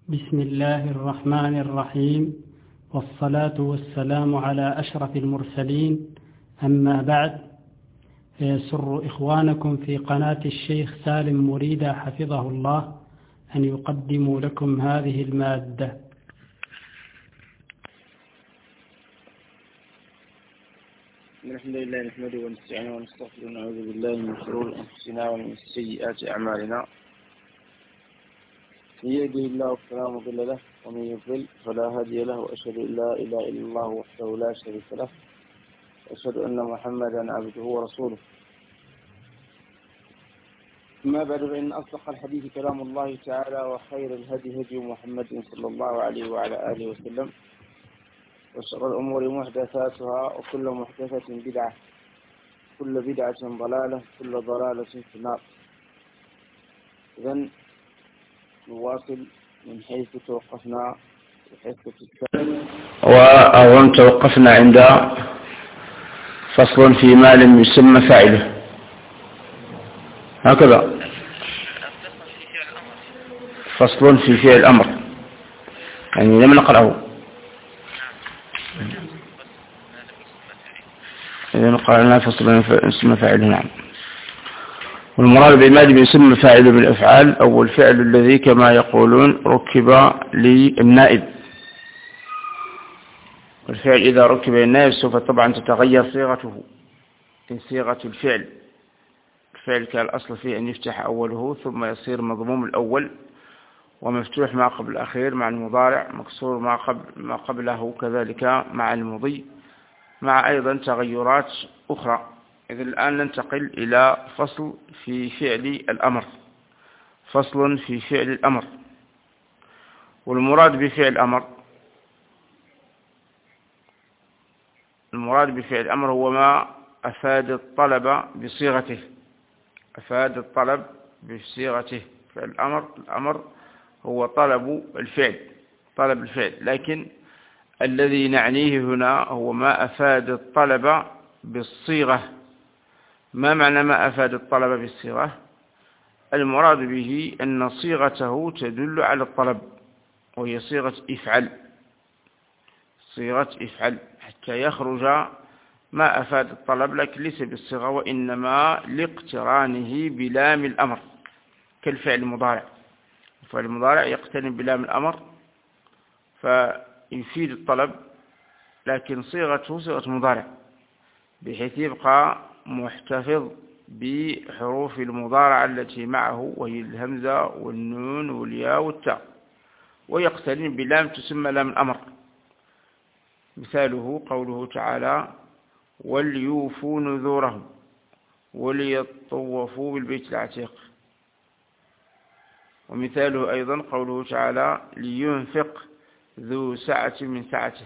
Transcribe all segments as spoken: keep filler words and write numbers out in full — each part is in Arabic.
بسم الله الرحمن الرحيم، والصلاة والسلام على أشرف المرسلين، أما بعد، فيسر إخوانكم في قناة الشيخ سالم مريدة حفظه الله أن يقدموا لكم هذه المادة. الحمد لله نحمده ونستعينه ونستغفره ونعوذ بالله من شرور أنفسنا ومن سيئات أعمالنا. من يهده الله فلا مضل له ومن يضلل فلا هادي له، وأشهد أن لا إله إلا الله وحده لا شريك له، وأشهد أن محمدا عبده ورسوله. أما بعد، فإن أصدق الحديث كلام الله تعالى، وخير الهدي هدي محمد صلى الله عليه وعلى آله وسلم، وشر الأمور محدثاتها، وكل محدثة بدعة، كل بدعة ضلالة، كل ضلالة في النار. إذن نواصل من حيث توقفنا في حصة السابقة، وأظن توقفنا عند فصل في ما لم يسمى فاعله، هكذا فصل في فعل الأمر، يعني لم نقرأه. إذا قرأنا فصل اسم فاعله. نعم. والمراد بما لم يسمى فاعله بالأفعال أو الفعل الذي كما يقولون ركب للنائب. والفعل إذا ركب للنائب سوف طبعا تتغير صيغته في صيغة الفعل. الفعل كان الأصل فيه أن يفتح أوله ثم يصير مضموم الأول، ومفتوح ما قبل الأخير مع المضارع، مكسور ما قبل ما قبله كذلك مع المضي، مع أيضا تغيرات أخرى. إذن الآن ننتقل إلى فصل في فعل الأمر. فصل في فعل الأمر. والمراد بفعل الأمر المراد بفعل الأمر هو ما أفاد الطلب بصيغته. أفاد الطلب بصيغته. فعل الأمر الأمر هو طلب الفعل طلب الفعل لكن الذي نعنيه هنا هو ما أفاد الطلب بالصيغة. ما معنى ما أفاد الطلب بالصيغة؟ المراد به أن صيغته تدل على الطلب، وهي صيغة افعل صيغة افعل حتى يخرج ما أفاد الطلب، لكن ليس بالصيغة، وإنما لاقترانه بلام الأمر، كالفعل المضارع. الفعل المضارع يقترن بلام الأمر فيفيد الطلب، لكن صيغته صيغة مضارع بحيث يبقى محتفظ بحروف المضارع التي معه، وهي الهمزة والنون والياء والتاء، ويقترن بلام تسمى لام الأمر. مثاله قوله تعالى: وليوفوا نذورهم وليطوفوا بالبيت العتيق. ومثاله أيضا قوله تعالى: لينفق ذو سعة من سعته.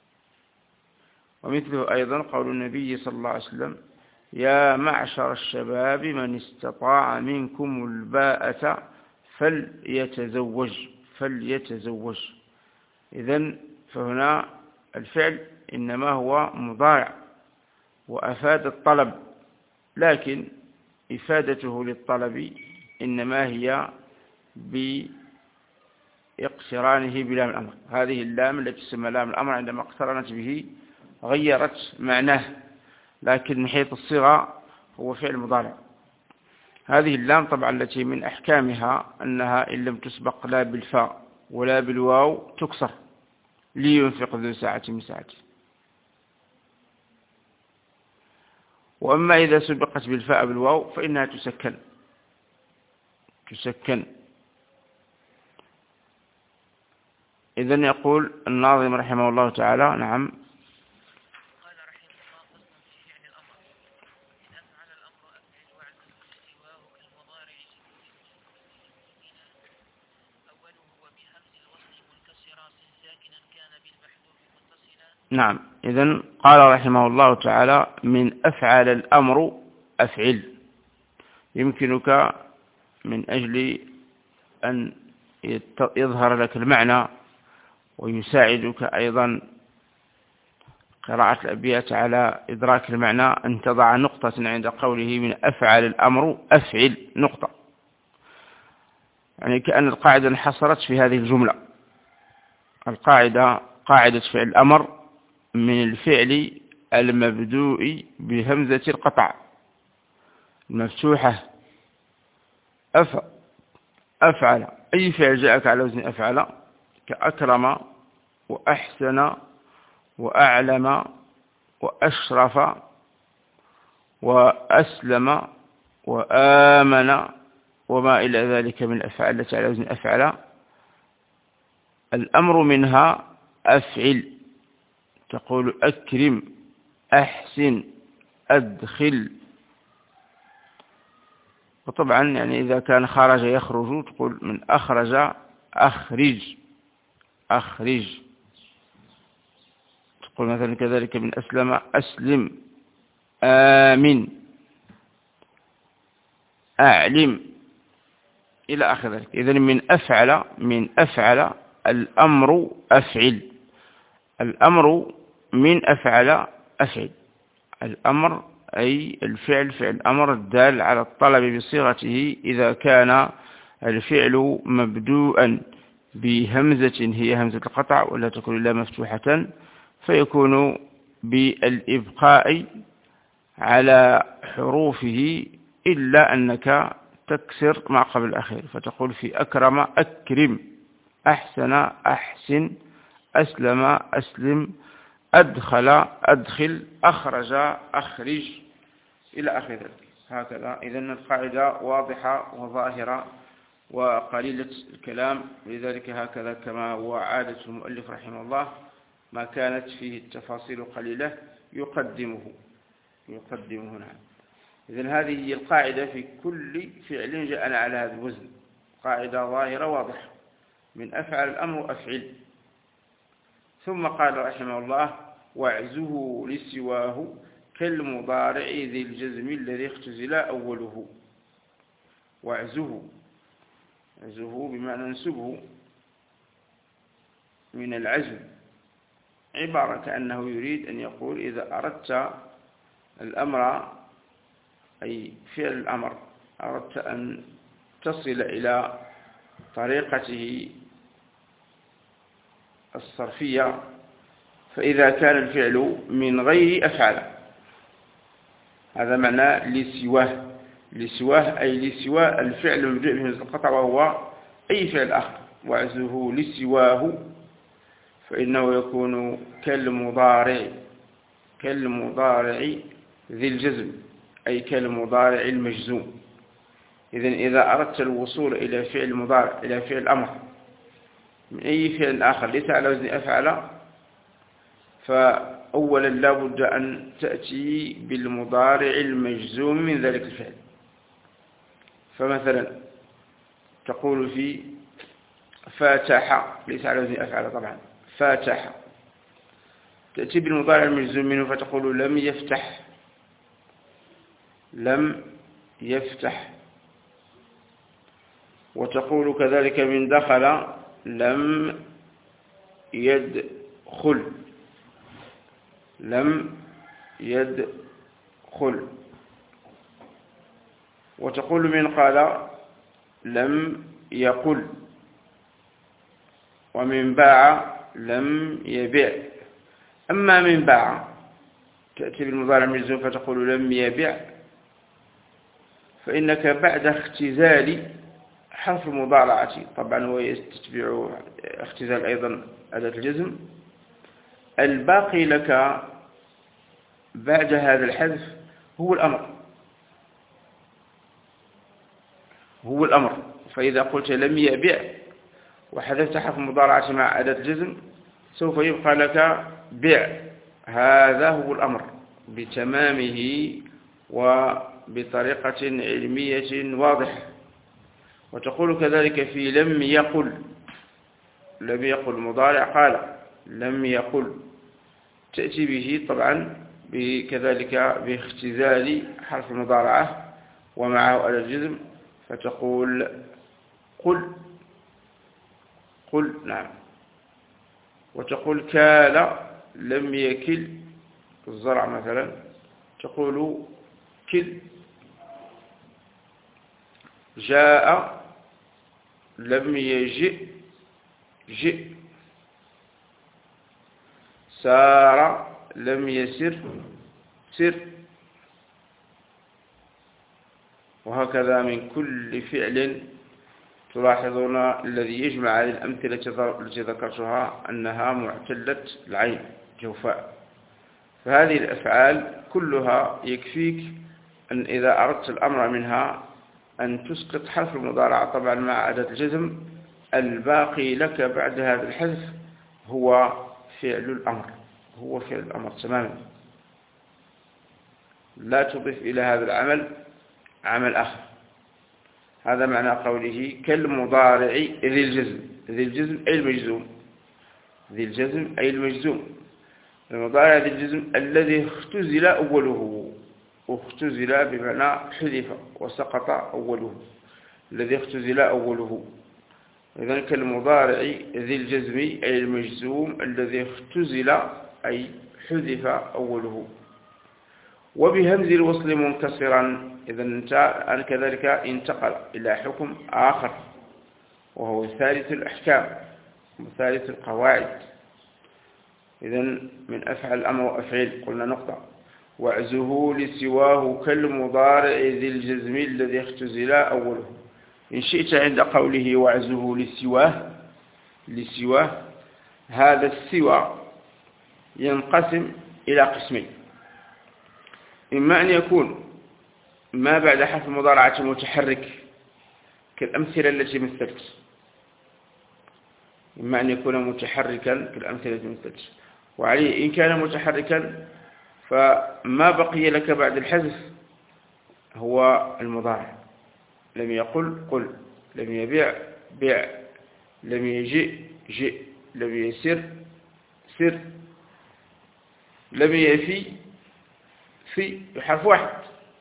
ومثله أيضا قول النبي صلى الله عليه وسلم: يا معشر الشباب من استطاع منكم الباءة فليتزوج فليتزوج. إذن فهنا الفعل إنما هو مضارع وأفاد الطلب، لكن إفادته للطلب إنما هي باقترانه بلام الأمر. هذه اللام التي تسمى لام الأمر عندما اقترنت به غيرت معناه، لكن من حيث الصيغة هو فعل مضارع. هذه اللام طبعا التي من أحكامها أنها إن لم تسبق لا بالفاء ولا بالواو تكسر، لينفق ذو ساعة من ساعته. وأما إذا سبقت بالفاء بالواو فإنها تسكن تسكن إذن يقول الناظم رحمه الله تعالى: نعم. نعم. إذن قال رحمه الله تعالى: من أفعل الأمر أفعل. يمكنك من أجل أن يظهر لك المعنى ويساعدك أيضا قراءة الأبيات على إدراك المعنى أن تضع نقطة عند قوله من أفعل الأمر أفعل، نقطة، يعني كأن القاعدة انحصرت في هذه الجملة. القاعدة قاعدة فعل الأمر من الفعل المبدوء بهمزة القطع المفتوحة. أف أفعل، أي فعل جاءك على وزن أفعل، كأكرم وأحسن وأعلم وأشرف وأسلم وآمن وما إلى ذلك من الأفعال التي على وزن أفعل. الأمر منها أفعل، تقول أكرم، أحسن، أدخل. وطبعا يعني إذا كان خرج يخرج تقول من أخرج أخرج أخرج. تقول مثلا كذلك من أسلم أسلم، آمن، أعلم إلى آخر ذلك. إذن من أفعل من أفعل الأمر أفعل، الأمر من أفعل أفعل. الأمر أي الفعل فعل الأمر الدال على الطلب بصيغته إذا كان الفعل مبدوءا بهمزة هي همزة القطع ولا تكون إلا مفتوحة، فيكون بالإبقاء على حروفه إلا أنك تكسر ما قبل الأخير، فتقول في أكرم أكرم، أحسن أحسن، أسلم أسلم، أدخل أدخل، أخرج أخرج إلى آخر ذلك. هكذا. إذن القاعدة واضحة وظاهرة وقليلة الكلام، لذلك هكذا كما هو عادة المؤلف رحمه الله، ما كانت فيه التفاصيل قليلة يقدمه يقدمه نعم. إذن هذه هي القاعدة في كل فعل جاءنا على هذا الوزن، قاعدة ظاهرة واضحة، من أفعل الأمر أفعل. ثم قال رحمه الله: واعزه لسواه كالمضارع ذي الجزم الذي اختزل أوله. واعزه، عزه بمعنى نسبه من العزم، عبارة كأنه يريد أن يقول إذا أردت الأمر أي فعل الأمر أردت أن تصل إلى طريقته الصرفية، فإذا كان الفعل من غير أفعل، هذا معنى لسواه. لسواه أي لسوى الفعل المبدوء بهمزة القطع وهو أي فعل آخر. وعزه لسواه فإنه يكون كالمضارع كالمضارع ذي الجزم أي كالمضارع المجزوم. إذن إذا أردت الوصول إلى فعل مضارع إلى فعل أمر من أي فعل آخر ليس على وزن أفعل، فأولا لا بد أن تأتي بالمضارع المجزوم من ذلك الفعل. فمثلا تقول في فاتح، ليس على وزن أفعل طبعا، فاتح، تأتي بالمضارع المجزوم منه فتقول لم يفتح، لم يفتح. وتقول كذلك من دخل لم يدخل، لم يدخل. وتقول من قال لم يقل. ومن باع لم يبيع. أما من باع تأتي بالمضارع المجزوم فتقول لم يبيع، فإنك بعد اختزال حرف المضارعة، طبعا هو يستتبع اختزال أيضا أداة الجزم، الباقي لك بعد هذا الحذف هو الأمر هو الأمر فإذا قلت لم يبيع وحذفت حرف المضارعة مع أداة الجزم سوف يبقى لك بيع، هذا هو الأمر بتمامه وبطريقة علمية واضحة. وتقول كذلك في لم يقل، لم يقل مضارع قال، لم يقل تأتي به طبعا كذلك باختزال حرف المضارعة ومعه أداة الجزم فتقول قل، قل نعم. وتقول كال لم يكل الزرع مثلا، تقول كل. جاء لم يجئ جئ. سار لم يسر سر. وهكذا من كل فعل تلاحظون الذي يجمع على الأمثلة التي ذكرتها أنها معتلة العين جوفاء. فهذه الأفعال كلها يكفيك أن إذا أردت الأمر منها أن تسقط حرف المضارعة طبعا مع أداة الجزم. الباقي لك بعد هذا الحذف هو فعل الأمر، هو فعل الأمر تماما. لا تضيف إلى هذا العمل عمل آخر. هذا معنى قوله كالمضارع ذي الجزم. ذي الجزم أي المجزوم، ذي الجزم أي المجزوم. المضارع ذي الجزم الذي اختزل أوله، واختزل بمعنى حذف وسقط أوله، الذي اختزل أوله. إذن كالمضارع ذي الجزم أي المجزوم الذي اختزل أي حذف أوله. وبهمز الوصل منكسرا، إذن كذلك انتقل إلى حكم آخر وهو ثالث الأحكام وثالث القواعد. إذن من أفعل الأمر وأفعل قلنا نقطة. وعزه لسواه كالمضارع ذي الجزم الذي اختزل أوله. إن شئت عند قوله وعزه لسواه لسواه هذا السوى ينقسم إلى قسمين. إما أن يكون ما بعد حرف المضارعة متحرك كالأمثلة التي مثلت، إما أن يكون متحركا كالأمثلة التي مثلت. وعليه إن كان متحركا فما بقي لك بعد الحذف هو المضارع. لم يقل قل، لم يبيع بيع، لم يجئ جئ، لم يسر سر، لم يفي في حرف واحد.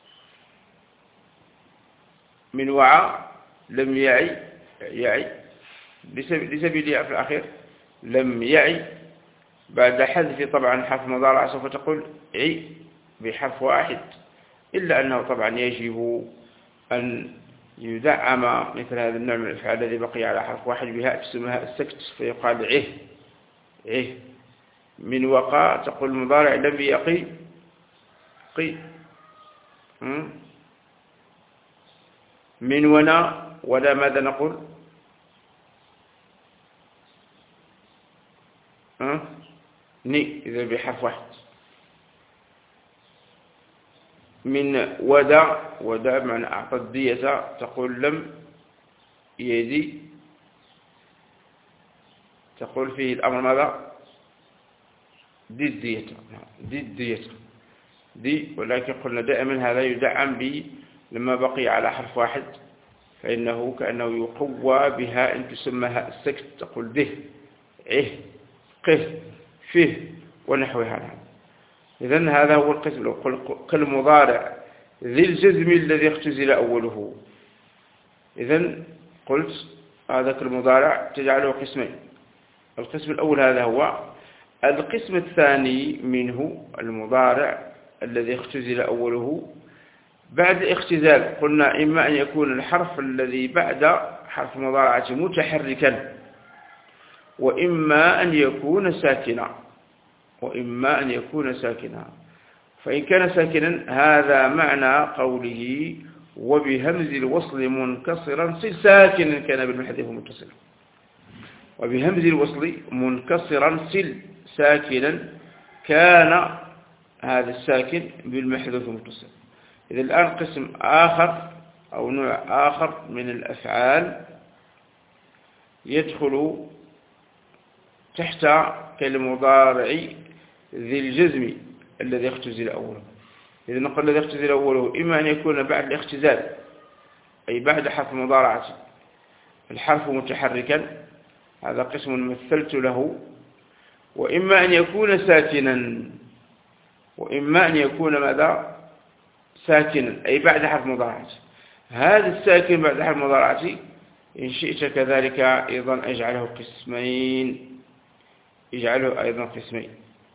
من وعى لم يعي يعي لسبيل يعي في الأخير. لم يعي بعد حذف طبعا حرف مضارع سوف تقول عي بحرف واحد، إلا أنه طبعا يجب أن يدعم مثل هذا النوع من الأفعال الذي بقي على حرف واحد بهاء تسمى السكت فيقال عه عه. من وقع تقول المضارع لم يقي قي. من ونا ولا ماذا نقول؟ أه؟ ني إذا بحرف واحد. من ودع ودع معنى أعطى الدية تقول لم يدي، تقول فيه الأمر ماذا؟ دي الدية دي الدية دي. ولكن قلنا دائما هذا يدعم به لما بقي على حرف واحد، فإنه كأنه يقوى بها إن تسمى هاء السكت تقول ده عه قه فيه ونحو هذا. إذن هذا هو القسم كالمضارع ذي الجزم الذي اختزل أوله. إذن قلت هذا كالمضارع تجعله قسمين. القسم الأول هذا هو. القسم الثاني منه المضارع الذي اختزل أوله بعد اختزال. قلنا إما أن يكون الحرف الذي بعد حرف المضارعة متحركا، وإما أن يكون ساكنا وإما أن يكون ساكنا. فإن كان ساكنا هذا معنى قوله وبهمز الوصل منكسرا صل ساكنا كان بالمحذوف متصلا. وبهمز الوصل منكسرا صل ساكنا كان هذا الساكن بالمحذوف متصل. إذا الآن قسم آخر أو نوع آخر من الأفعال يدخل تحت كالمضارع ذي الجزم الذي اختزل أوله. إذا نقول الذي اختزل أوله إما أن يكون بعد الاختزال أي بعد حرف المضارعة الحرف متحركا، هذا قسم مثلت له. وإما أن يكون ساكنا وإما أن يكون ماذا؟ ساكنا أي بعد حرف مضارعة. هذا الساكن بعد حرف مضارعة إن شئت كذلك أيضا أجعله قسمين يجعله أيضا قسمين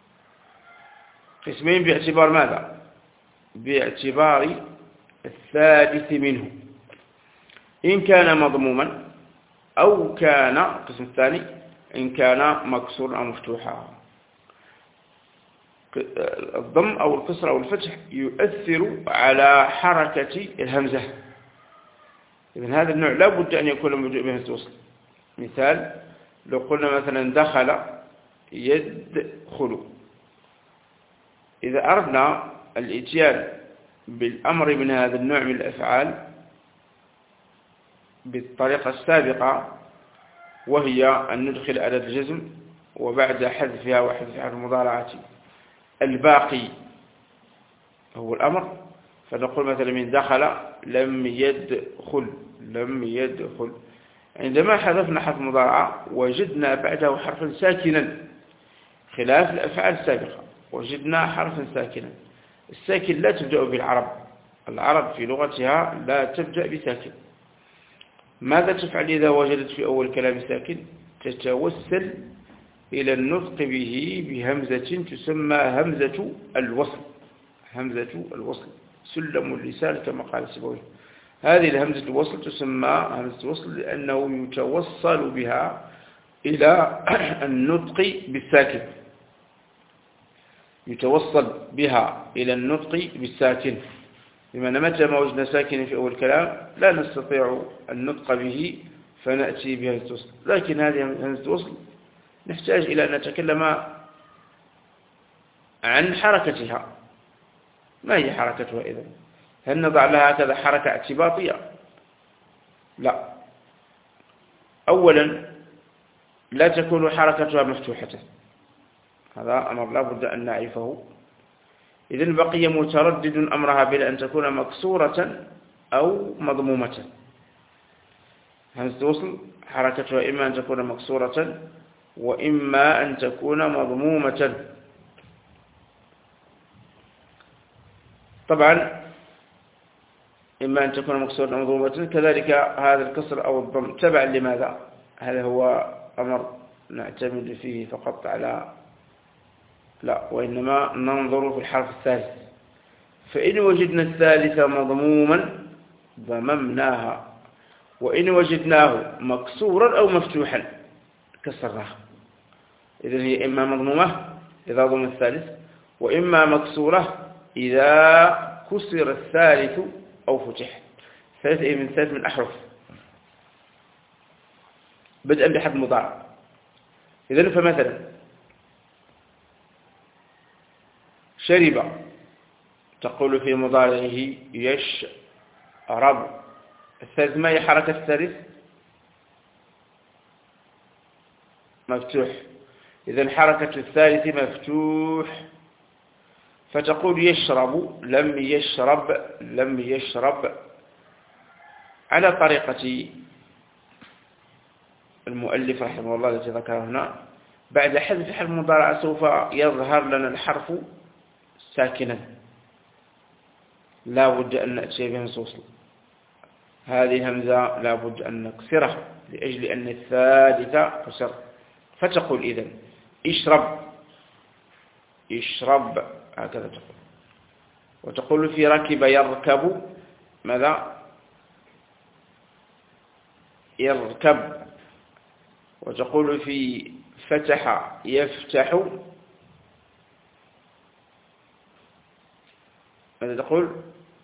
قسمين باعتبار ماذا؟ باعتبار الثالث منه. إن كان مضموما أو كان القسم الثاني إن كان مكسور أو مفتوحا. الضم أو الكسر أو الفتح يؤثر على حركة الهمزة. إذن هذا النوع لا بد أن يكون موجود بهمزة وصل. مثال لو قلنا مثلا دخل يدخل، إذا أردنا الإتيان بالأمر من هذا النوع من الأفعال بالطريقة السابقة، وهي أن ندخل أداة الجزم وبعد حذفها وحذف حرف المضارعة الباقي هو الأمر، فنقول مثلا من دخل لم يدخل لم يدخل. عندما حذفنا حرف المضارعة وجدنا بعده حرفا ساكنا خلاف الأفعال السابقة، وجدنا حرفا ساكنا. الساكن لا تبدأ بالعرب، العرب في لغتها لا تبدأ بساكن. ماذا تفعل إذا وجدت في أول كلام ساكن؟ تتوسل إلى النطق به بهمزة تسمى همزة الوصل. همزة الوصل سلم اللسان كما قال السيبوي. هذه الهمزة الوصل تسمى همزة الوصل لأنه يتوصل بها إلى النطق بالساكن، يتوصل بها إلى النطق بالساكن. بمعنى متى ما وجدنا ساكن في أول كلام لا نستطيع النطق به فنأتي بهمزة الوصل، لكن هذه همزة الوصل نحتاج إلى أن نتكلم عن حركتها. ما هي حركتها إذن؟ هل نضع لها هكذا حركة اعتباطية؟ لا. أولا لا تكون حركتها مفتوحة، هذا أمر لا بد أن نعرفه. إذن بقي متردد أمرها بين أن تكون مكسورة أو مضمومة. همزة الوصل حركتها إما أن تكون مكسورة وإما أن تكون مضمومة. طبعا إما أن تكون مكسورة أو مضمومة، كذلك هذا الكسر أو الضم تبع لماذا؟ هذا هو أمر نعتمد فيه فقط على لا، وإنما ننظر في الحرف الثالث. فإن وجدنا الثالث مضموما ضممناها، وإن وجدناه مكسورا أو مفتوحا كسرناه. إذن هي إما مضمومة إذا ضم الثالث، وإما مكسورة إذا كسر الثالث أو فتح. ثالث إيه من ثالث من أحرف بدءا بحرف مضارع. إذن فمثلا شرب تقول في مضارعه يشرب. الثالث ما هي حركة الثالث؟ مفتوح. إذن حركة الثالث مفتوح، فتقول يشرب لم يشرب لم يشرب، على طريقة المؤلف رحمه الله التي ذكرها هنا. بعد حذف حرف المضارع سوف يظهر لنا الحرف ساكنا، لا بد أن نأتي بهمزة وصل. هذه الهمزة لا بد أن نكسرها لأجل أن الثالثة كسر. فتقول إذن اشرب اشرب هكذا تقول. وتقول في ركب يركب ماذا؟ يركب. وتقول في فتح يفتح ماذا تقول؟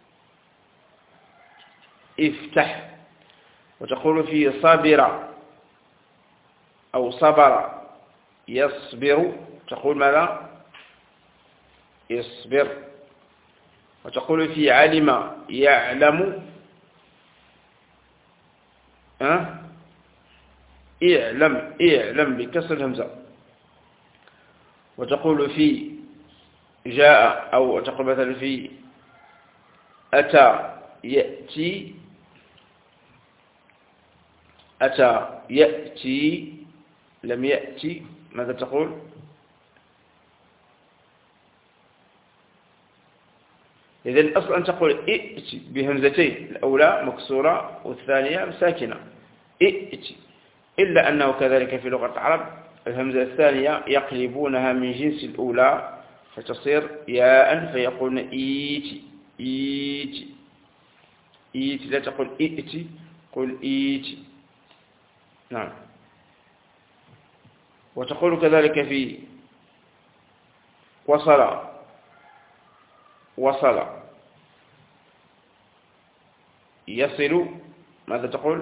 افتح. وتقول في صابر أو صبر يصبر، تقول ماذا؟ يصبر. وتقول في علم يعلم ها اعلم اعلم بكسر الهمزة. وتقول في جاء أو تقول مثلا في أتى يأتي أتى يأتي لم يأتي، ماذا تقول؟ إذن أصلا تقول ائتي بهمزتين، الأولى مكسورة والثانية ساكنة ائتي، إلا أنه كذلك في لغة العرب الهمزة الثانية يقلبونها من جنس الأولى فتصير ياء فيقولون إيتي إيتي إيتي، لا تقول إئتي قل إيتي. نعم. وتقول كذلك في وصل وصل يصل ماذا تقول؟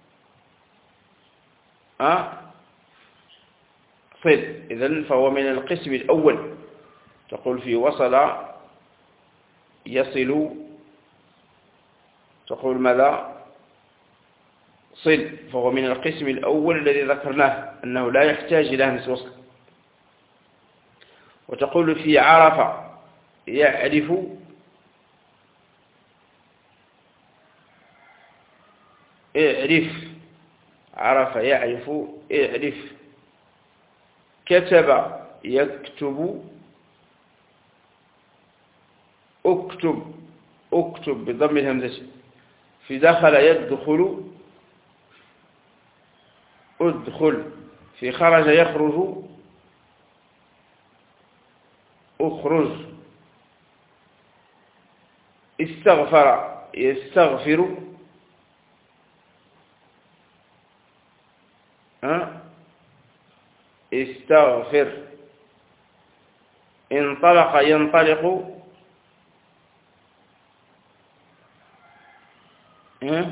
أه؟ صل. إذن فهو من القسم الأول. تقول في وصل يصل تقول ماذا؟ صل. فهو من القسم الأول الذي ذكرناه أنه لا يحتاج إلى همزة وصل. وتقول في عرف يعرف اعرف عرف يعرف اعرف. كتب يكتب اكتب اكتب بضم الهمزة. في دخل يدخل ادخل. في خرج يخرج اخرج. استغفر يستغفر أه؟ استغفر. انطلق ينطلق أه؟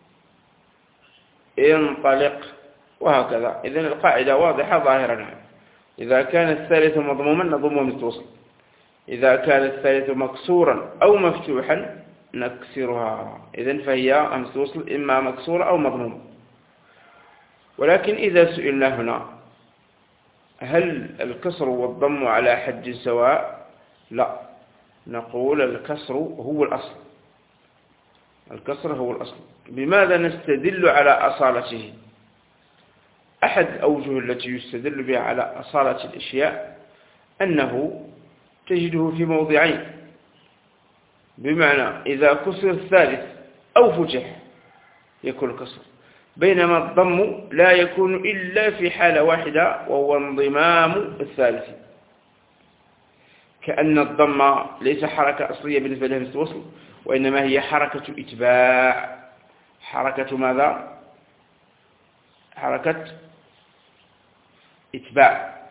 انطلق. وهكذا. إذن القاعدة واضحة ظاهرة. إذا كان الثالث مضموما نضم همزة وصل. إذا كان الثالث مكسورا أو مفتوحا نكسرها. إذن فهي همزة وصل إما مكسورة أو مضمومة. ولكن إذا سئلنا هنا هل الكسر والضم على حد سواء؟ لا، نقول الكسر هو الأصل. الكسر هو الأصل. بماذا نستدل على أصالته؟ أحد أوجه التي يستدل بها على أصالة الأشياء أنه تجده في موضعين. بمعنى إذا كسر الثالث أو فتح يكون الكسر، بينما الضم لا يكون إلا في حالة واحدة وهو انضمام الثالث. كأن الضم ليس حركة أصلية بالنسبة لهمزة الوصل، وإنما هي حركة إتباع. حركة ماذا؟ حركة إتباع.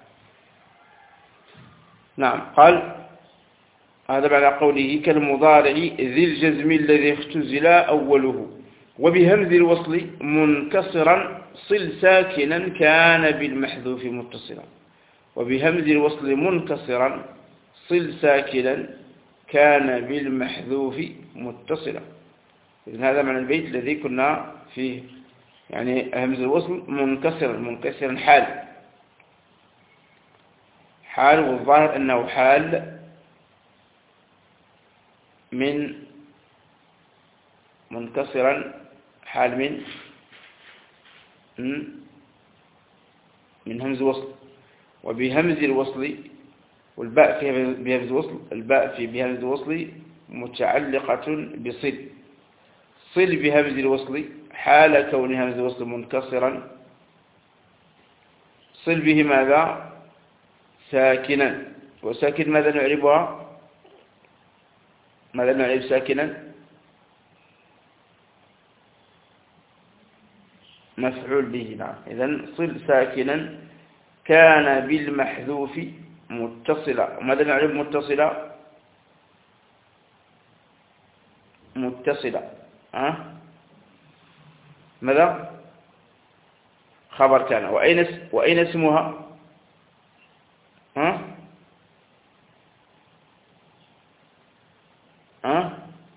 نعم. قال هذا بعد قوله كالمضارع ذي الجزم الذي اختزل أوله وبهمز الوصل منكسرا صل ساكنا كان بالمحذوف متصلا. وبهمز الوصل منكسرا صل ساكنا كان بالمحذوف متصلا. إذن هذا معنى البيت الذي كنا فيه. يعني همز الوصل منكسرا منكسرا حال حال والظاهر أنه حال من منكسرا حال من من همز وصل. وبهمز الوصل والباء في بهمز الوصل الباء في بهمز الوصل متعلقة بصل. صل بهمز الوصل حال كون همز الوصل منكسرا. صل به ماذا؟ ساكنا. وساكن ماذا نعربها؟ ماذا نعرب ساكنا؟ مفعول به. نعم. إذن صل ساكنا كان بالمحذوف متصلا. ماذا نعرب متصلا؟ متصلا. أه؟ ماذا؟ خبر كان. وأين وأين اسمها؟ ها؟ ها؟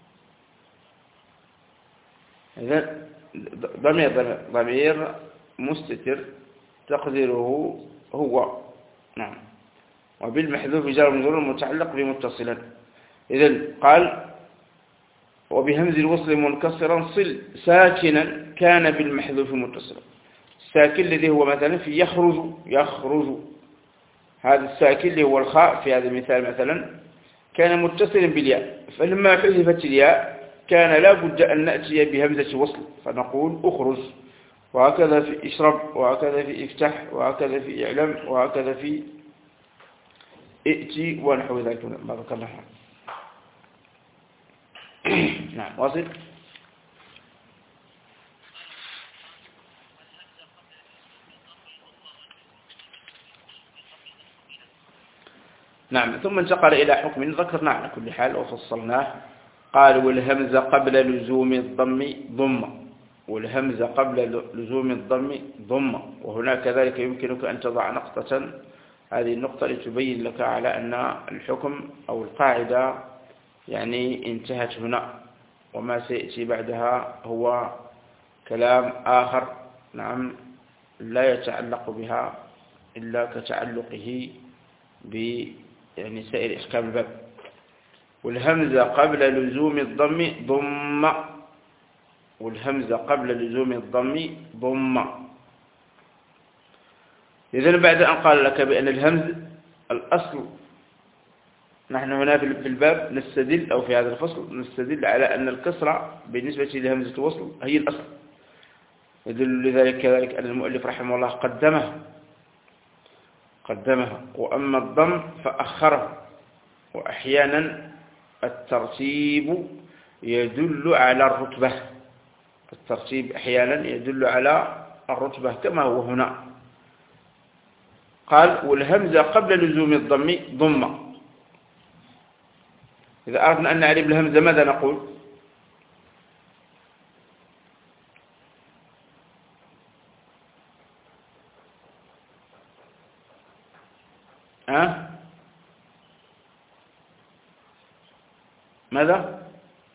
إذا ضمير ضمير مستتر تقديره هو. نعم. وبالمحذوف جار ومجرور متعلق بمتصلا. إذن قال وبهمز الوصل منكسرا صل ساكنا كان بالمحذوف متصلا. الساكن الذي هو مثلا في يخرج يخرج، هذا الساكن اللي هو الخاء في هذا المثال مثلا كان متصلا بالياء، فلما حذفت الياء كان لا بد أن نأتي بهمزة وصل فنقول أخرج. وهكذا في اشرب، وهكذا في افتح، وهكذا في اعلم، وهكذا في ائتي ونحو ذلك. بارك الله فيك. نعم. واصل. نعم. ثم انتقل إلى حكم ذكرنا على كل حال وفصلناه. قال والهمزة قبل لزوم الضم ضم، والهمزة قبل لزوم الضم ضم. وهنا كذلك يمكنك أن تضع نقطة، هذه النقطة لتبين لك على أن الحكم أو القاعدة يعني انتهت هنا، وما سيأتي بعدها هو كلام آخر نعم لا يتعلق بها إلا كتعلقه ب يعني سائر إحكام الباب. والهمزة قبل لزوم الضم ضم، والهمزة قبل لزوم الضم ضم. إذن بعد أن قال لك بأن الهمز الأصل، نحن هنا في الباب نستدل أو في هذا الفصل نستدل على أن الكسرة بالنسبة لهمزة الوصل هي الأصل. يدل لذلك كذلك أن المؤلف رحمه الله قدمه قدمها وأما الضم فأخره. وأحيانا الترتيب يدل على الرتبة، الترتيب أحيانا يدل على الرتبة كما هو هنا. قال والهمزة قبل لزوم الضم ضم. إذا أردنا أن نعرف الهمزة ماذا نقول؟ ها؟ ماذا؟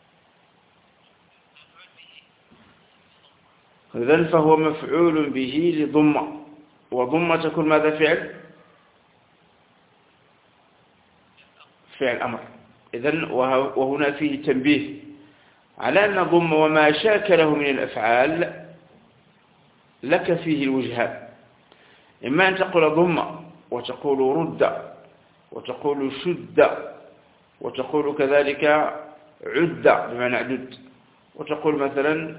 إذن فهو مفعول به لضم، وضم تكون ماذا فعل؟ فعل أمر. إذن وهنا فيه تنبيه على أن ضم وما شاكله من الأفعال لك فيه الوجهان، إما أن تقول ضم وتقول رد وتقول شد وتقول كذلك عد بمعنى عدد، وتقول مثلا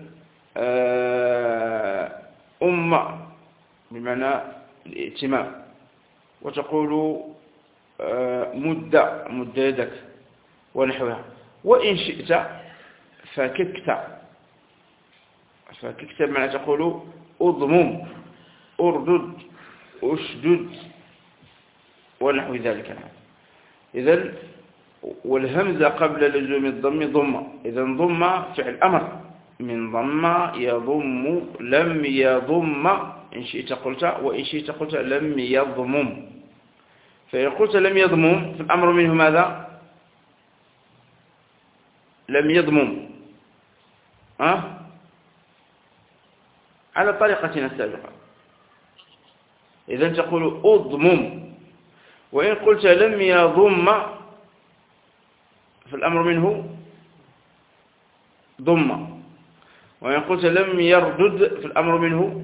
أم بمعنى الائتمام، وتقول مد مد يدك ونحوها. وإن شئت فككت فككت بمعنى تقول أضمم أردد أشدد ونحو ذلك. إذن والهمزة قبل لزوم الضم ضم. إذن ضم فعل أمر من ضم يضم لم يضم إن شئت قلت، وإن شئت قلت لم يضمم. فإن قلت لم يضمم فالأمر منه ماذا؟ لم يضمم أه؟ على طريقتنا السابقة. إذن تقول أضمم. وإن قلت لم يضم فالأمر منه ضم. وإن قلت لم يردد فالأمر منه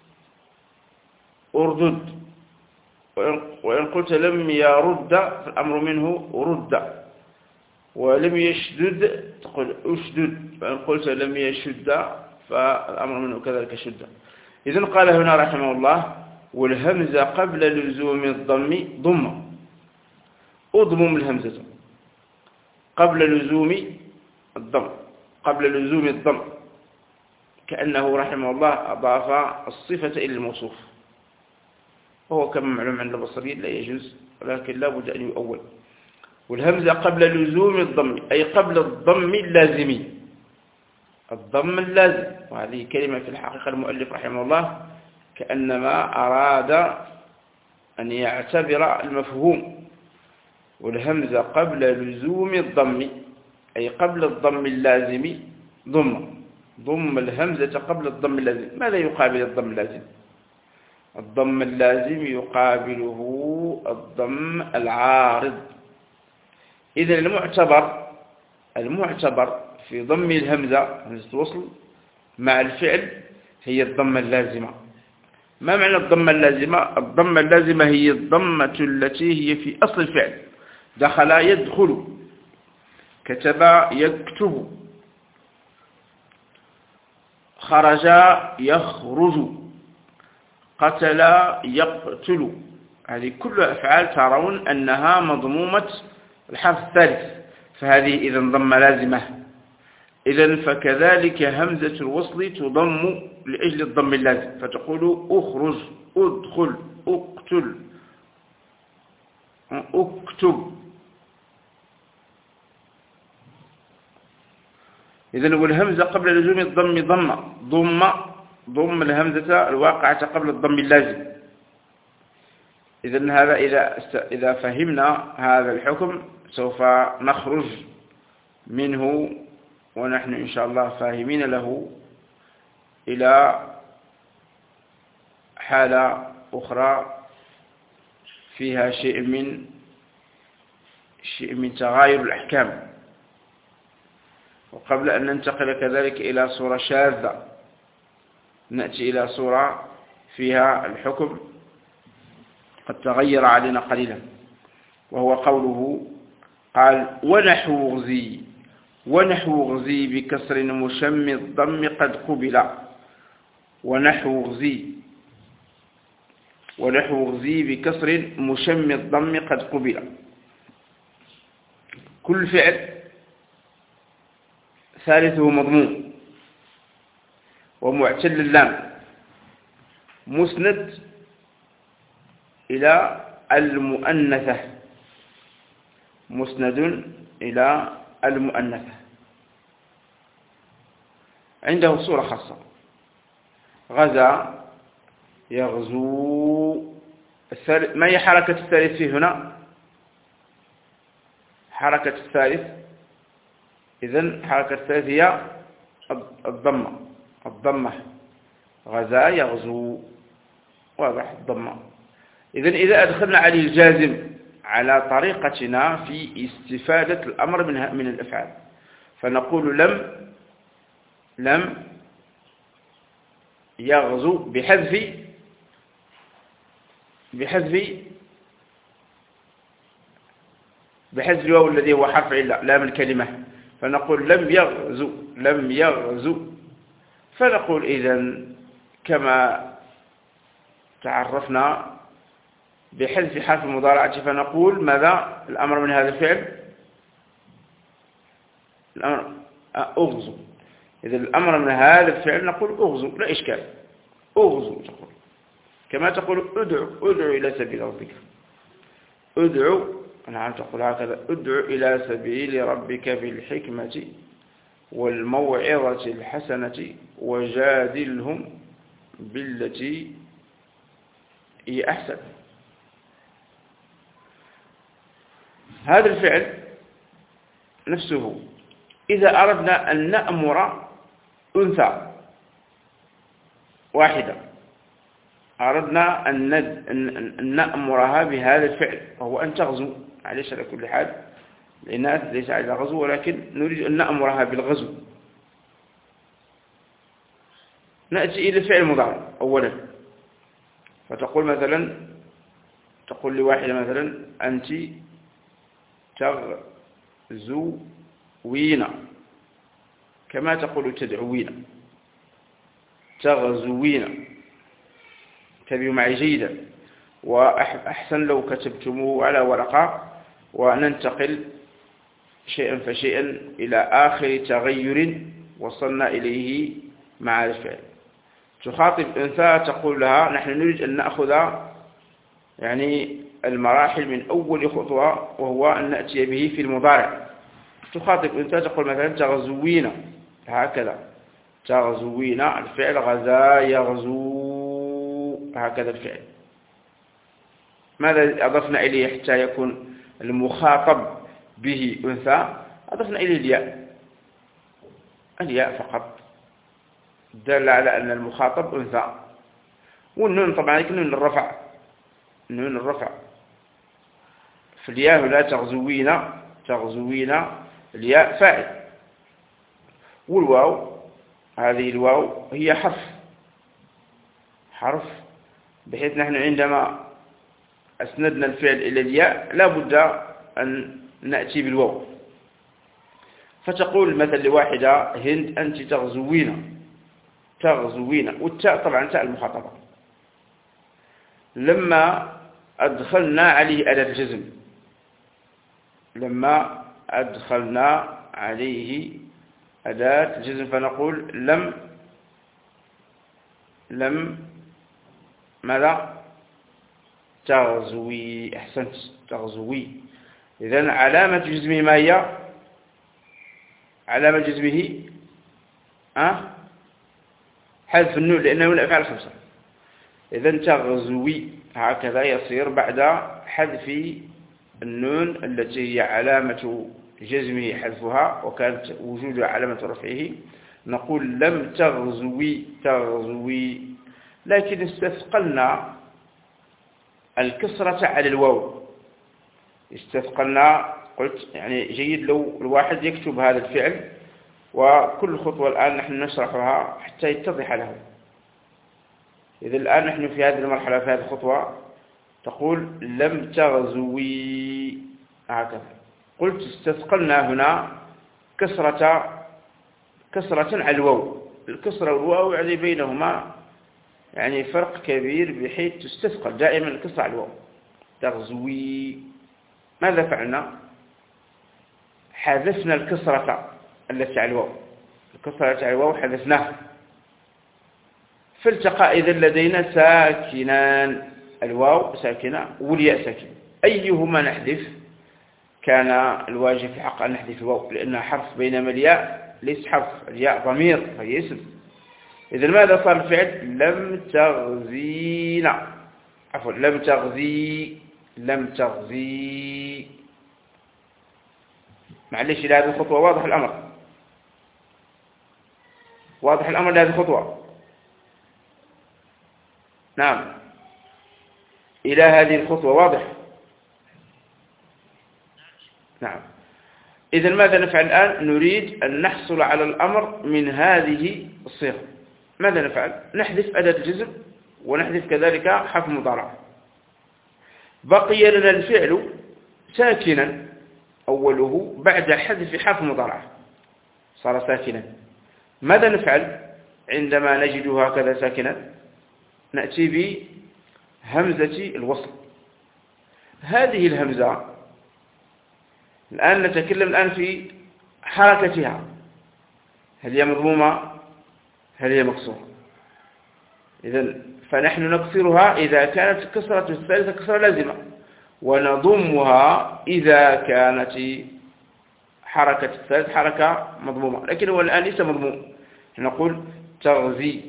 أردد. وإن قلت لم يرد فالأمر منه رد. ولم يشدد تقول أشدد. وإن قلت لم يشد فالأمر منه كذلك شد. إذن قال هنا رحمه الله والهمزة قبل لزوم الضم ضم. أضمم الهمزة قبل لزوم الضم قبل لزوم الضم، كأنه رحمه الله أضاف الصفة إلى الموصوف، وهو كما معلوم عند البصريين لا يجوز، ولكن لا بد أن يؤول. والهمزة قبل لزوم الضم أي قبل الضم اللازمي، الضم اللازم. وهذه كلمة في الحقيقة المؤلف رحمه الله كأنما أراد أن يعتبر المفهوم. والهمزة قبل لزوم الضم أي قبل الضم اللازم ضم. ضم الهمزة قبل الضم اللازم. ماذا يقابل الضم اللازم؟ الضم اللازم يقابله الضم العارض. إذن المعتبر المعتبر في ضم الهمزة همزة الوصل مع الفعل هي الضمة اللازمة. ما معنى الضمة اللازمة؟ الضمة اللازمة هي الضمة التي هي في أصل الفعل. دخل يدخل، كتب يكتب، خرج يخرج، قتل يقتل. هذه كلها أفعال ترون أنها مضمومة الحرف الثالث، فهذه إذن ضمة لازمة. إذن فكذلك همزة الوصل تضم لأجل الضم اللازم، فتقول أخرج أدخل أقتل اكتب. إذن والهمزة قبل لزوم الضم ضمة ضم ضم الهمزة الواقعة قبل الضم اللازم. إذن هذا إذا إذا فهمنا هذا الحكم سوف نخرج منه ونحن إن شاء الله فاهمين له إلى حالة أخرى فيها شيء من شيء من تغاير الأحكام. وقبل أن ننتقل كذلك إلى صورة شاذة نأتي إلى صورة فيها الحكم قد تغير علينا قليلا، وهو قوله قال ونحو غزي. ونحو غزي بكسر مشم الضم قد قبل. ونحو غزي ونحو غزي بكسر مشم الضم قد قبل. كل فعل ثالثه مضموم ومعتل اللام مسند إلى المؤنثة مسند إلى المؤنثة. عنده صورة خاصة غزا يغزو. ما هي حركة الثالث فيه هنا؟ حركة الثالث إذن حركة الثالث هي الضمة الضمة غزا يغزو واضح الضمة. إذن إذا أدخلنا عليه الجازم على طريقتنا في استفادة الأمر من من الأفعال فنقول لم لم يغزو بحذف بحذف بحذف الواو الذي هو حرف علة لام الكلمة فنقول لم يغزو لم يغزو. فنقول إذن كما تعرفنا بحذف حرف المضارعة فنقول ماذا الأمر من هذا الفعل؟ الأمر أغزو. إذا الأمر من هذا الفعل نقول أغزو لا إشكال أغزو تقول كما تقول ادعو ادعو إلى سبيل ربك ادعو نعم تقول هكذا ادعو إلى سبيل ربك بالحكمة والموعظة الحسنة وجادلهم بالتي هي أحسن. هذا الفعل نفسه إذا أردنا أن نأمر أنثى واحدة أردنا أن نأمرها بهذا الفعل وهو أن تغزو معليش على كل حال لأنها ليس على غزو ولكن نريد أن نأمرها بالغزو نأتي إلى الفعل المضارع أولا فتقول مثلا تقول لواحدة مثلا أنت تغزوين كما تقول تدعوين تغزوين. انتبهوا معي جيدا وأحسن لو كتبتموه على ورقة وننتقل شيئا فشيئا إلى آخر تغير وصلنا إليه مع الفعل. تخاطب أنثى تقول لها نحن نريد أن نأخذ يعني المراحل من أول خطوة وهو أن نأتي به في المضارع. تخاطب أنثى تقول مثلا تغزوين هكذا تغزوين الفعل غزا يغزو هكذا الفعل. ماذا أضفنا إليه حتى يكون المخاطب به أنثى؟ أضفنا إليه الياء الياء فقط دل على أن المخاطب أنثى. والنون طبعا يكون نون الرفع نون الرفع في الياء لا تغزوين تغزوين الياء فاعل. والواو هذه الواو هي حرف حرف بحيث نحن عندما أسندنا الفعل إلى الياء لا بد أن نأتي بالواو. فتقول مثل لواحدة هند أنت تغزوين تغزوين والتاء طبعا تاء المخاطبة. لما أدخلنا عليه أداة الجزم لما أدخلنا عليه أداة الجزم فنقول لم لم ماذا تغزوي. أحسنت، تغزوي. إذن علامة جزمه ما هي؟ علامة جزمه أه؟ حذف النون لأنه من الأفعال الخمسة. إذن تغزوي هكذا يصير بعد حذف النون التي هي علامة جزمه حذفها وكانت وجود علامة رفعه، نقول لم تغزوي تغزوي. لكن استثقلنا الكسرة على الواو، استثقلنا. قلت يعني جيد لو الواحد يكتب هذا الفعل، وكل خطوة الآن نحن نشرحها حتى يتضح له. إذا الآن نحن في هذه المرحلة في هذه الخطوة تقول لم تغزوي هكذا. قلت استثقلنا هنا كسرة كسرة على الواو. الكسرة والواو يعني بينهما يعني فرق كبير بحيث تستثقل دائما الكسرة على الواو. تغزوي. ماذا فعلنا؟ حذفنا الكسرة التي على الواو. الكسرة التي على الواو حذفناها، فالتقى إذا لدينا ساكنان، الواو ساكنة والياء ساكنة. أيهما نحذف؟ كان الواجب في حق أن نحذف الواو لأنها حرف، بينما الياء ليس حرف، الياء ضمير فهي اسم. إذا ماذا صار الفعل؟ لم تغزينا، عفوا لم تغزي لم تغزي. معلش إلى هذه الخطوة واضح الأمر؟ واضح الأمر لهذه الخطوة؟ نعم، إلى هذه الخطوة واضح؟ نعم. إذا ماذا نفعل الآن؟ نريد أن نحصل على الأمر من هذه الصيغة. ماذا نفعل؟ نحذف أداة الجزم ونحذف كذلك حرف مضارع. بقي لنا الفعل ساكنا أوله بعد حذف حرف مضارع، صار ساكنا. ماذا نفعل عندما نجده هكذا ساكنا؟ نأتي بهمزة الوصل. هذه الهمزة الآن نتكلم الآن في حركتها، هل هي مضمومة هل هي مكسورة؟ إذن فنحن نكسرها إذا كانت الكسرة الثالثة كسرة لازمة، ونضمها إذا كانت حركة الثالث حركة مضمومة. لكن هو الآن ليس مضموم، نقول تغزي.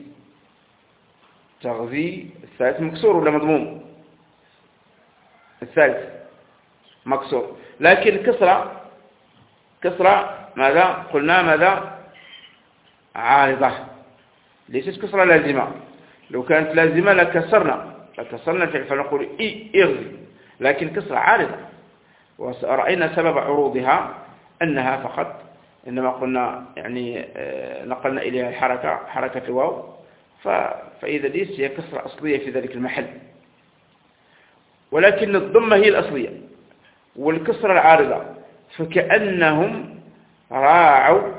تغزي الثالث مكسور ولا مضموم؟ الثالث مكسور. لكن كسرة كسرة ماذا قلنا؟ ماذا؟ عارضة، ليست كسرة لازمة. لو كانت لازمة لكسرنا لكسرنا الفعل فنقول إي إغزي، لكن كسرة عارضة. ورأينا سبب عروضها أنها فقط إنما قلنا يعني نقلنا إليها الحركة، حركة الواو، فإذا ليس هي كسرة أصلية في ذلك المحل، ولكن الضمة هي الأصلية والكسرة العارضة. فكأنهم راعوا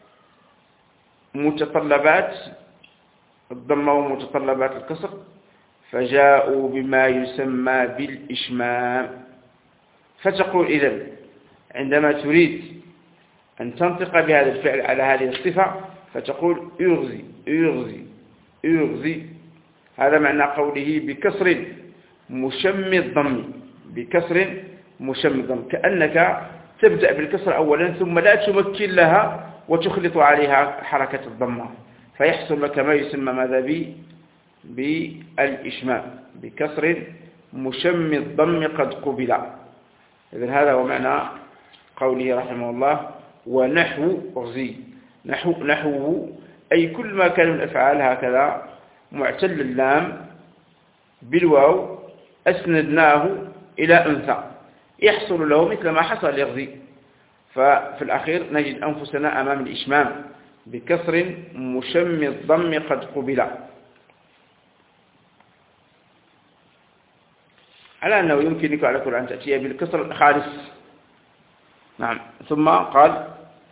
متطلبات الضمة ومتطلبات الكسر، فجاءوا بما يسمى بالإشمام. فتقول إذن عندما تريد أن تنطق بهذا الفعل على هذه الصفة فتقول يغزي يغزي يغزي. هذا معنى قوله بكسر مشم الضم، بكسر مشم الضم، كأنك تبدأ بالكسر أولا ثم لا تمكن لها وتخلط عليها حركة الضمة، فيحصل لك ما يسمى ماذا بي بالإشمام، بكسر مشم الضم قد قبل. إذن هذا هو معنى قوله رحمه الله ونحو أغزي. نحو نحوه أي كل ما كان من الأفعال هكذا معتل اللام بالواو أسندناه إلى أنثى يحصل له مثل ما حصل يغزي. ففي الأخير نجد أنفسنا أمام الإشمام بكسر مشم الضم قد قبل، على أنه يمكنك على كل أن تأتي بالكسر الخالص. نعم. ثم قال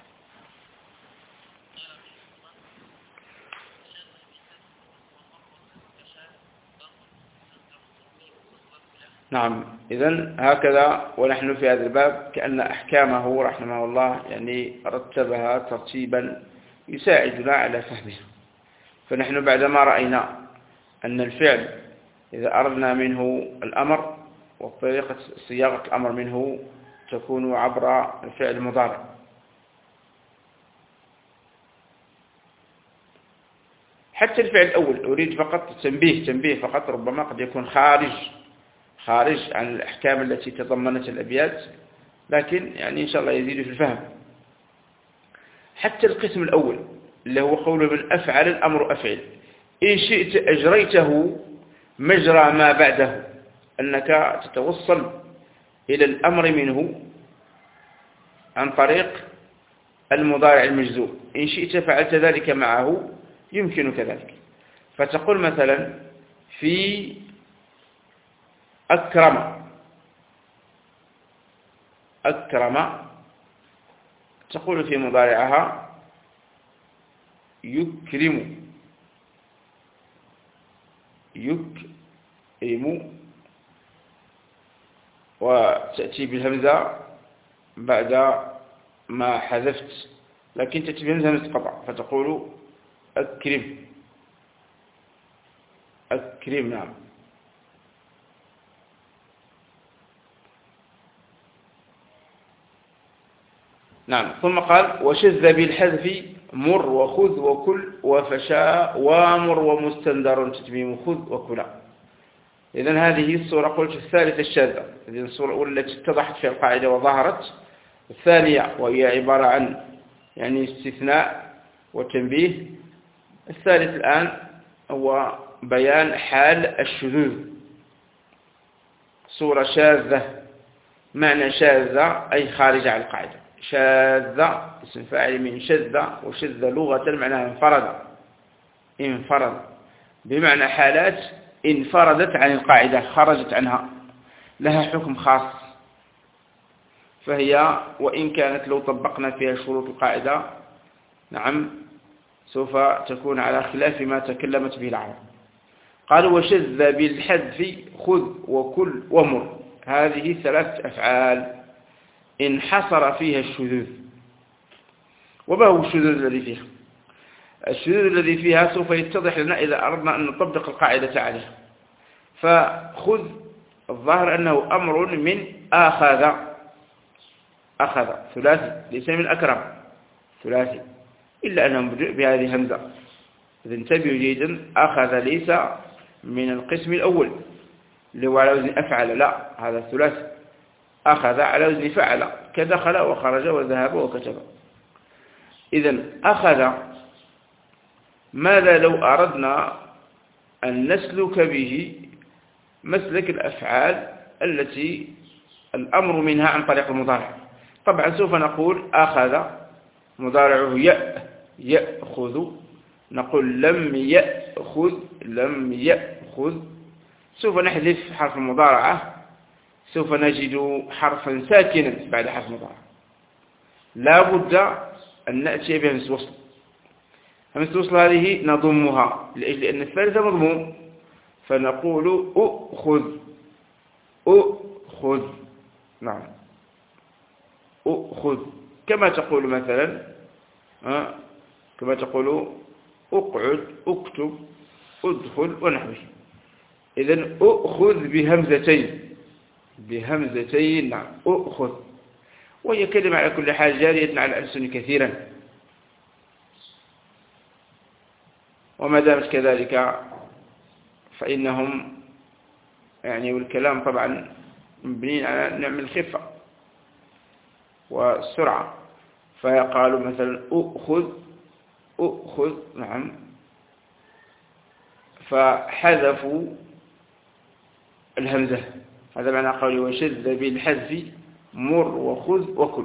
نعم. إذن هكذا ونحن في هذا الباب كأن أحكامه رحمه الله يعني رتبها ترتيبا يساعدنا على فهمها. فنحن بعدما رأينا أن الفعل إذا أردنا منه الأمر وطريقة صياغة الأمر منه تكون عبر الفعل المضارع. حتى الفعل الأول أريد فقط تنبيه تنبيه فقط، ربما قد يكون خارج خارج عن الأحكام التي تضمنت الأبيات، لكن يعني إن شاء الله يزيد في الفهم. حتى القسم الأول اللي هو قوله من أفعل الأمر أفعل، إن شئت أجريته مجرى ما بعده، أنك تتوصل إلى الأمر منه عن طريق المضارع المجزوم، إن شئت فعلت ذلك معه يمكنك ذلك. فتقول مثلا في أكرم أكرم تقول في مضارعها يكرم يكرم، وتأتي بالهمزة بعد ما حذفت، لكن تأتي بالهمزة همزة قطع، فتقول أكرم أكرم. نعم. نعم. ثم قال وشذ بالحذف مر وخذ وكل وفشاء وامر ومستندر تتميم خذ وكلا. إذن هذه الصورة قلت الثالثة الشاذة، إذن الصورة الأولى التي اتضحت في القاعدة وظهرت، الثانية وهي عبارة عن يعني استثناء وتنبيه، الثالث الآن هو بيان حال الشذوذ. صورة شاذة، معنى شاذة أي خارج عن القاعدة. شاذة اسم فاعل من شذ، وشذ لغة معناها انفرد انفرد بمعنى حالات انفردت عن القاعدة، خرجت عنها، لها حكم خاص. فهي وإن كانت لو طبقنا فيها شروط القاعدة نعم سوف تكون على خلاف ما تكلمت به العرب. قالوا وشذ بالحذف خذ وكل ومر، هذه ثلاث أفعال انحصر فيها الشذوذ. وما هو الشذوذ الذي فيها؟ الشذوذ الذي فيها سوف يتضح لنا إذا أردنا أن نطبق القاعدة عليها. فخذ الظاهر أنه أمر من أخذ أخذ ثلاثي، ليس من أكرم ثلاثي، إلا أنه مبدوء بهذه همزة. إذا انتبهوا جيدا، أخذ ليس من القسم الأول اللي هو على وزن أفعل، لا، هذا ثلاثي. أخذ على وزن فعل، كدخل وخرج وذهب وكتب. إذا أخذ، ماذا لو أردنا أن نسلك به مسلك الأفعال التي الأمر منها عن طريق المضارع؟ طبعا سوف نقول أخذ مضارعه يأخذ، نقول لم يأخذ لم يأخذ. سوف نحذف حرف المضارعة، سوف نجد حرفا ساكنا بعد حرف المضارعة، لا بد أن نأتي بهمزة وصل. همزة وصل هذه نضمها لأجل أن الثالثة مضموم، فنقول أخذ أخذ. نعم أخذ، كما تقول مثلا أه؟ كما تقول أقعد أكتب أدخل ونحوه. إذن أخذ بهمزتين بهمزتين نعم أخذ، وهي كلمة على كل حال جارية على الألسن كثيرا. وما دامت كذلك فإنهم يعني والكلام طبعا مبنين على نعم الخفة والسرعة، فيقالوا مثلا أخذ أخذ نعم، فحذفوا الهمزة. هذا معنى قوله وشذ بالحذف مر وخذ وكل،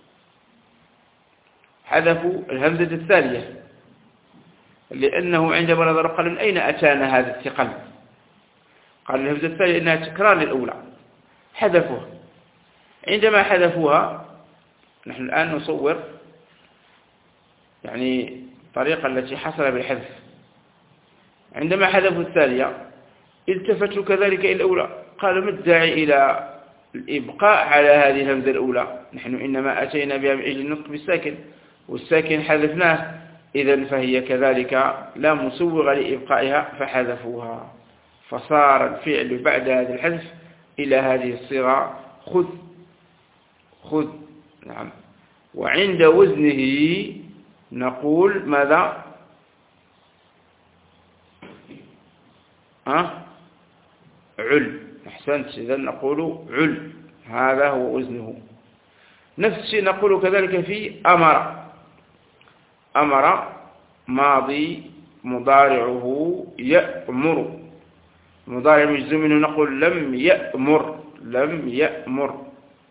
حذفوا الهمزة الثانية، لأنه عندما نظر قال من أين أتانا هذا الثقل؟ قال الهمزة الثانية إنها تكرار للأولى، حذفوها. عندما حذفوها نحن الآن نصور يعني الطريقة التي حصل بالحذف. عندما حذفوا الثانية التفتوا كذلك إلى الأولى، قالوا ما الداعي إلى الإبقاء على هذه الهمزة الأولى؟ نحن إنما أتينا بها من أجل النطق بالساكن، والساكن حذفناه، إذن فهي كذلك لا مسوغ لإبقائها فحذفوها، فصار الفعل بعد هذا الحذف إلى هذه الصيغة خذ خذ. نعم. وعند وزنه نقول ماذا؟ أه؟ عل. أحسنت. إذا نقول عل، هذا هو وزنه. نفس الشيء نقول كذلك في أمر. أمر ماضي مضارعه يأمر، مضارع مجزوم منه نقول لم يأمر، لم يأمر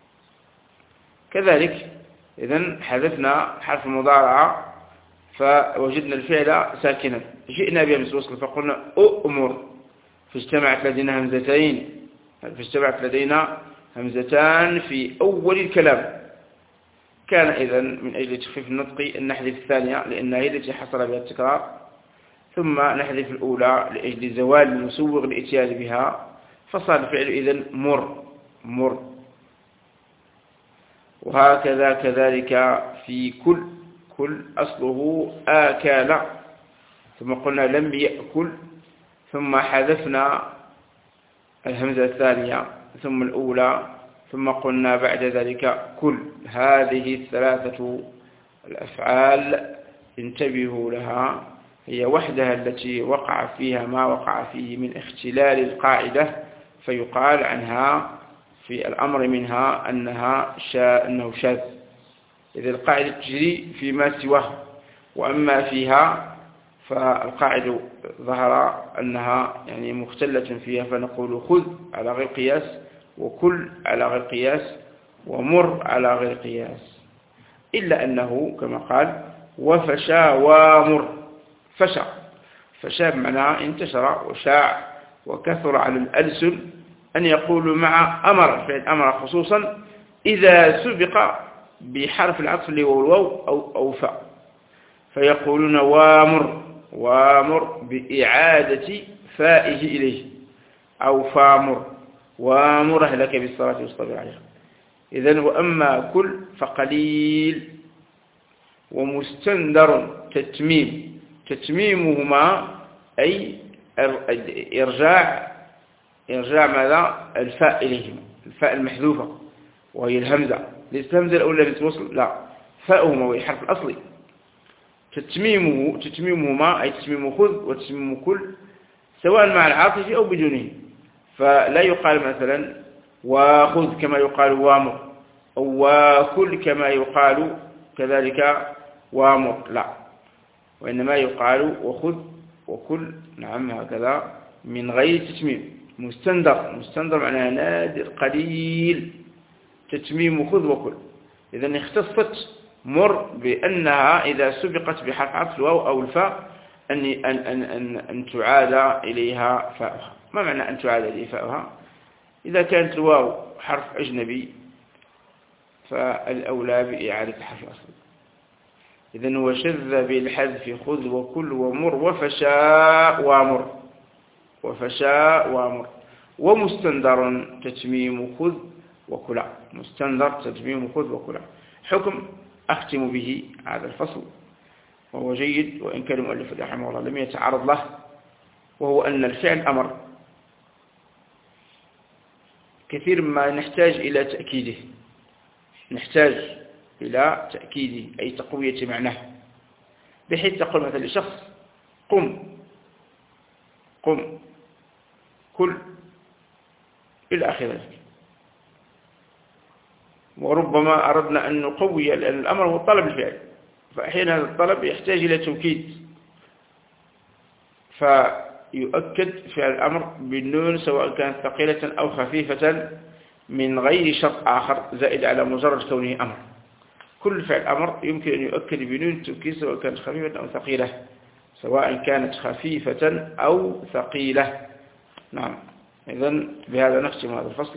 كذلك. إذن حذفنا حرف المضارعة فوجدنا الفعل ساكنا، جئنا بهمزة وصل فقلنا أؤمر، فاجتمعت لدينا همزتين، فاجتمعت لدينا همزتان في أول الكلام. كان إذن من أجل تخفيف النطق أن نحذف الثانية لأنها هي التي حصل بها التكرار، ثم نحذف الأولى لأجل زوال المسوغ الاتيان بها، فصار الفعل إذن مر مر. وهكذا كذلك في كل، كل أصله آكل، ثم قلنا لم يأكل، ثم حذفنا الهمزة الثانية ثم الأولى، ثم قلنا بعد ذلك كل. هذه الثلاثة الأفعال انتبهوا لها، هي وحدها التي وقع فيها ما وقع فيه من اختلال القاعدة، فيقال عنها في الأمر منها أنها شا أنه شاذ، إذا القاعدة تجري فيما سواه، وأما فيها فالقاعدة ظهر أنها يعني مختلة فيها، فنقول خذ على غير قياس، وكل على غير قياس، ومر على غير قياس، إلا أنه كما قال وفشى ومر. فشى، فشى بمعنى انتشر وشاع وكثر على الألسن أن يقولوا مع أمر، فعل أمر خصوصا إذا سبق بحرف العطف اللي هو الواو أو أو فاء، فيقولون وامر، وامر بإعادة فائه إليه، أو فامر، وامر أهلك بالصلاة واصطبر عليها. إذن وأما كل فقليل. ومستندر تتميم، تتميمهما أي إرجاع، إرجاع ماذا؟ الفاء إليهما، الفاء المحذوفة وهي الهمزة، ليس الهمزة الأولى التي توصل، لا، فاؤهما وهي الحرف الأصلي. تتميمه، تتميمهما أي تتميم خذ وتتميم كل، سواء مع العاطف أو بدونه، فلا يقال مثلا وخذ كما يقال وامر، أو وكل كما يقال كذلك وامر، لا، وإنما يقال وخذ وكل. نعم هكذا من غير تتميم. مستندر، مستندر معناها نادر قليل، تتميم خذ وكل. إذن اختصت مر بأنها إذا سبقت بحرف عطف الواو أو الفاء أن أن أن أن, أن تعاد إليها فاؤها. ما معنى أن تعاد إليها فاؤها؟ إذا كانت الواو حرف أجنبي فالأولى بإعادة حرف الأصل. إذن هو شذ بالحذف خذ وكل ومر وفشاء وامر، وفشاء وامر. ومستندر تتميم خذ وكلا، مستندر تتميم خذ وكلا. حكم أختم به هذا الفصل وهو جيد وإن كان المؤلف رحمه الله لم يتعرض له، وهو أن الفعل أمر كثير ما نحتاج إلى تأكيده، نحتاج إلى تأكيده أي تقوية معناه، بحيث تقول مثلا لشخص قم، قم، كل، إلى آخره. وربما أردنا أن نقوي، لأن الأمر هو طلب الفعل، فأحيانا هذا الطلب يحتاج إلى توكيد، فيؤكد فعل الأمر بالنون سواء كانت ثقيلة أو خفيفة من غير شرط آخر زائد على مجرد كونه أمر. كل فعل أمر يمكن أن يؤكد بنون التوكيد سواء كانت خفيفة أو ثقيلة، سواء كانت خفيفة أو ثقيلة. نعم. إذن بهذا نختم هذا الفصل،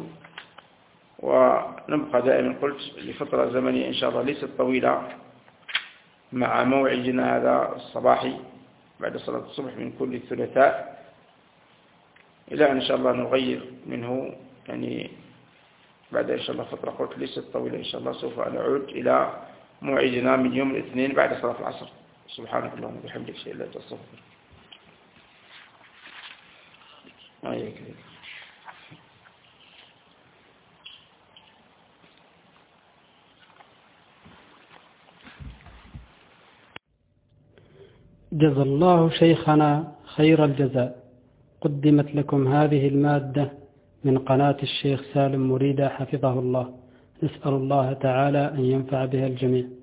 ونبقى دائما قلت لفترة زمنية إن شاء الله ليست طويلة مع موعدنا هذا الصباحي بعد صلاة الصبح من كل الثلاثاء، إلى أن شاء الله نغير منه، يعني بعد إن شاء الله فترة قلت ليست طويلة إن شاء الله سوف نعود إلى موعدنا من يوم الاثنين بعد صلاة العصر. سبحانك اللهم وبحمدك شيء لا تستغفر. آية كريمة. جزا الله شيخنا خير الجزاء. قدمت لكم هذه المادة من قناة الشيخ سالم مريدة حفظه الله. نسأل الله تعالى أن ينفع بها الجميع.